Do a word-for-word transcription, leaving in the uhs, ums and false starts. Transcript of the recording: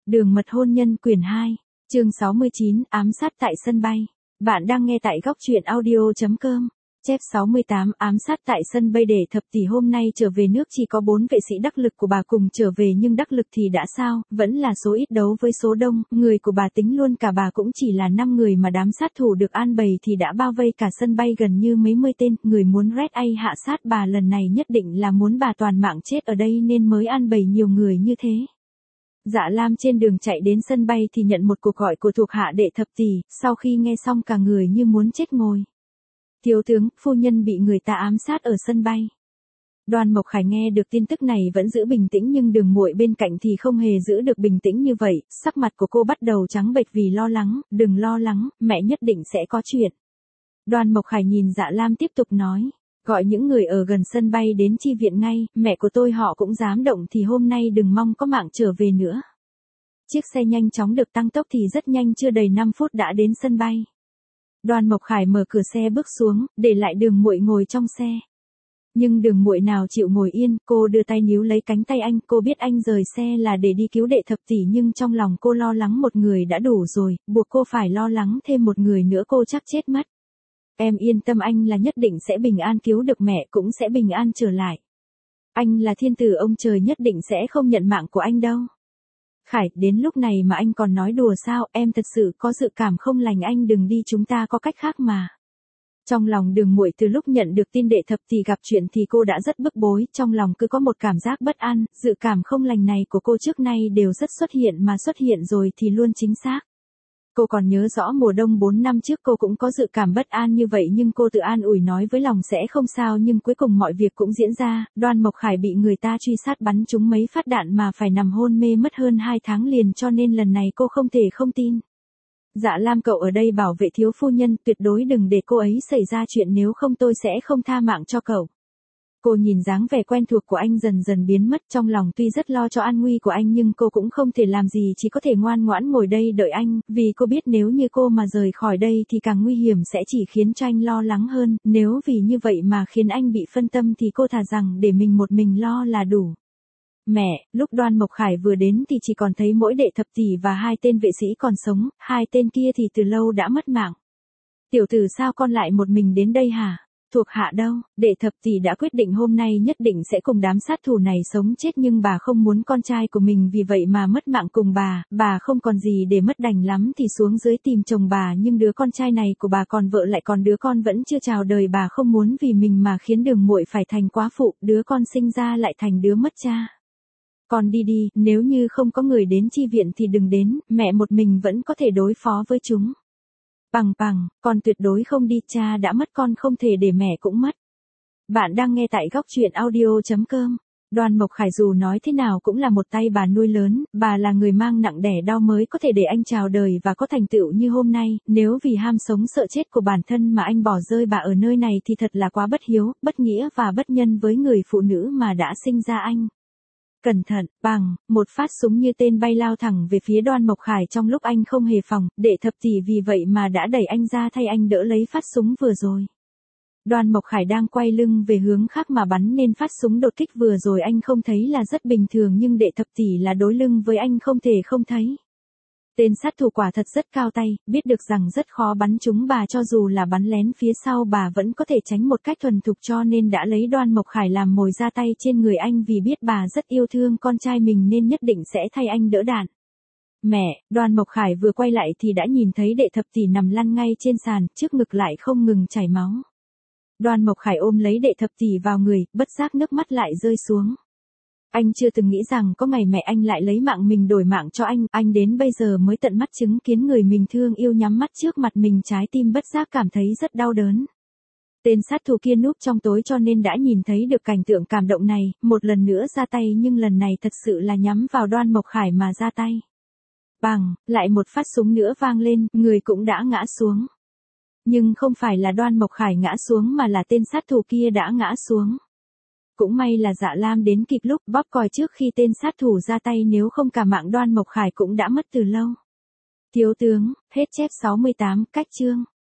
Đường mật hôn nhân quyển hai, chương sáu mươi chín, ám sát tại sân bay. Bạn đang nghe tại góc truyện audio chấm com. Chép sáu mươi tám, ám sát tại sân bay. Để thập tỷ hôm nay trở về nước chỉ có bốn vệ sĩ đắc lực của bà cùng trở về, nhưng đắc lực thì đã sao, vẫn là số ít đấu với số đông, người của bà tính luôn cả bà cũng chỉ là năm người mà đám sát thủ được an bày thì đã bao vây cả sân bay gần như mấy mươi tên, người muốn red a hạ sát bà lần này nhất định là muốn bà toàn mạng chết ở đây nên mới an bày nhiều người như thế. Dạ Lam trên đường chạy đến sân bay thì nhận một cuộc gọi của thuộc hạ đệ thập tỷ, sau khi nghe xong cả người như muốn chết ngồi. Thiếu tướng, phu nhân bị người ta ám sát ở sân bay. Đoan Mộc Khải nghe được tin tức này vẫn giữ bình tĩnh, nhưng Đường Muội bên cạnh thì không hề giữ được bình tĩnh như vậy, sắc mặt của cô bắt đầu trắng bệch vì lo lắng. Đừng lo lắng, mẹ nhất định sẽ có chuyện. Đoan Mộc Khải nhìn Dạ Lam tiếp tục nói. Gọi những người ở gần sân bay đến chi viện ngay, mẹ của tôi họ cũng dám động thì hôm nay đừng mong có mạng trở về nữa. Chiếc xe nhanh chóng được tăng tốc thì rất nhanh, chưa đầy năm phút đã đến sân bay. Đoan Mộc Khải mở cửa xe bước xuống, để lại Đường Muội ngồi trong xe. Nhưng Đường Muội nào chịu ngồi yên, cô đưa tay níu lấy cánh tay anh, cô biết anh rời xe là để đi cứu đệ thập tỷ, nhưng trong lòng cô lo lắng một người đã đủ rồi, buộc cô phải lo lắng thêm một người nữa cô chắc chết mất. Em yên tâm, anh là nhất định sẽ bình an cứu được mẹ, cũng sẽ bình an trở lại. Anh là thiên tử, ông trời nhất định sẽ không nhận mạng của anh đâu. Khải, đến lúc này mà anh còn nói đùa sao, em thật sự có dự cảm không lành, anh đừng đi, chúng ta có cách khác mà. Trong lòng Đường Muội từ lúc nhận được tin đệ thập tỷ gặp chuyện thì cô đã rất bức bối, trong lòng cứ có một cảm giác bất an, dự cảm không lành này của cô trước nay đều rất xuất hiện, mà xuất hiện rồi thì luôn chính xác. Cô còn nhớ rõ mùa đông bốn năm trước cô cũng có dự cảm bất an như vậy, nhưng cô tự an ủi nói với lòng sẽ không sao, nhưng cuối cùng mọi việc cũng diễn ra. Đoan Mộc Khải bị người ta truy sát bắn trúng mấy phát đạn mà phải nằm hôn mê mất hơn hai tháng liền, cho nên lần này cô không thể không tin. Dạ Lam, cậu ở đây bảo vệ thiếu phu nhân, tuyệt đối đừng để cô ấy xảy ra chuyện, nếu không tôi sẽ không tha mạng cho cậu. Cô nhìn dáng vẻ quen thuộc của anh dần dần biến mất, trong lòng tuy rất lo cho an nguy của anh nhưng cô cũng không thể làm gì, chỉ có thể ngoan ngoãn ngồi đây đợi anh, vì cô biết nếu như cô mà rời khỏi đây thì càng nguy hiểm, sẽ chỉ khiến cho anh lo lắng hơn, nếu vì như vậy mà khiến anh bị phân tâm thì cô thà rằng để mình một mình lo là đủ. Mẹ, lúc Đoan Mộc Khải vừa đến thì chỉ còn thấy mỗi đệ thập tỷ và hai tên vệ sĩ còn sống, hai tên kia thì từ lâu đã mất mạng. Tiểu tử, sao con lại một mình đến đây hả? Thuộc hạ đâu? Đệ thập tỷ đã quyết định hôm nay nhất định sẽ cùng đám sát thủ này sống chết, nhưng bà không muốn con trai của mình vì vậy mà mất mạng cùng bà, bà không còn gì để mất, đành lắm thì xuống dưới tìm chồng bà, nhưng đứa con trai này của bà còn vợ lại còn đứa con vẫn chưa chào đời, bà không muốn vì mình mà khiến Đường Muội phải thành quá phụ, đứa con sinh ra lại thành đứa mất cha. Con đi đi, nếu như không có người đến chi viện thì đừng đến, mẹ một mình vẫn có thể đối phó với chúng. Bằng bằng, con tuyệt đối không đi, cha đã mất con không thể để mẹ cũng mất. Bạn đang nghe tại góc truyện audio chấm com. Đoan Mộc Khải dù nói thế nào cũng là một tay bà nuôi lớn, bà là người mang nặng đẻ đau mới có thể để anh chào đời và có thành tựu như hôm nay, nếu vì ham sống sợ chết của bản thân mà anh bỏ rơi bà ở nơi này thì thật là quá bất hiếu, bất nghĩa và bất nhân với người phụ nữ mà đã sinh ra anh. Cẩn thận, bằng, một phát súng như tên bay lao thẳng về phía Đoan Mộc Khải trong lúc anh không hề phòng, đệ thập tỷ vì vậy mà đã đẩy anh ra thay anh đỡ lấy phát súng vừa rồi. Đoan Mộc Khải đang quay lưng về hướng khác mà bắn nên phát súng đột kích vừa rồi anh không thấy là rất bình thường, nhưng đệ thập tỷ là đối lưng với anh không thể không thấy. Tên sát thủ quả thật rất cao tay, biết được rằng rất khó bắn trúng bà, cho dù là bắn lén phía sau bà vẫn có thể tránh một cách thuần thục, cho nên đã lấy Đoan Mộc Khải làm mồi ra tay trên người anh, vì biết bà rất yêu thương con trai mình nên nhất định sẽ thay anh đỡ đạn. Mẹ, Đoan Mộc Khải vừa quay lại thì đã nhìn thấy đệ thập tỷ nằm lăn ngay trên sàn, trước ngực lại không ngừng chảy máu. Đoan Mộc Khải ôm lấy đệ thập tỷ vào người, bất giác nước mắt lại rơi xuống. Anh chưa từng nghĩ rằng có ngày mẹ anh lại lấy mạng mình đổi mạng cho anh, anh đến bây giờ mới tận mắt chứng kiến người mình thương yêu nhắm mắt trước mặt mình, trái tim bất giác cảm thấy rất đau đớn. Tên sát thủ kia núp trong tối cho nên đã nhìn thấy được cảnh tượng cảm động này, một lần nữa ra tay, nhưng lần này thật sự là nhắm vào Đoan Mộc Khải mà ra tay. Bằng, lại một phát súng nữa vang lên, người cũng đã ngã xuống. Nhưng không phải là Đoan Mộc Khải ngã xuống mà là tên sát thủ kia đã ngã xuống. Cũng may là Dạ Lam đến kịp lúc bóp còi trước khi tên sát thủ ra tay, nếu không cả mạng Đoan Mộc Khải cũng đã mất từ lâu. Thiếu tướng, hết chép sáu mươi tám, cách chương.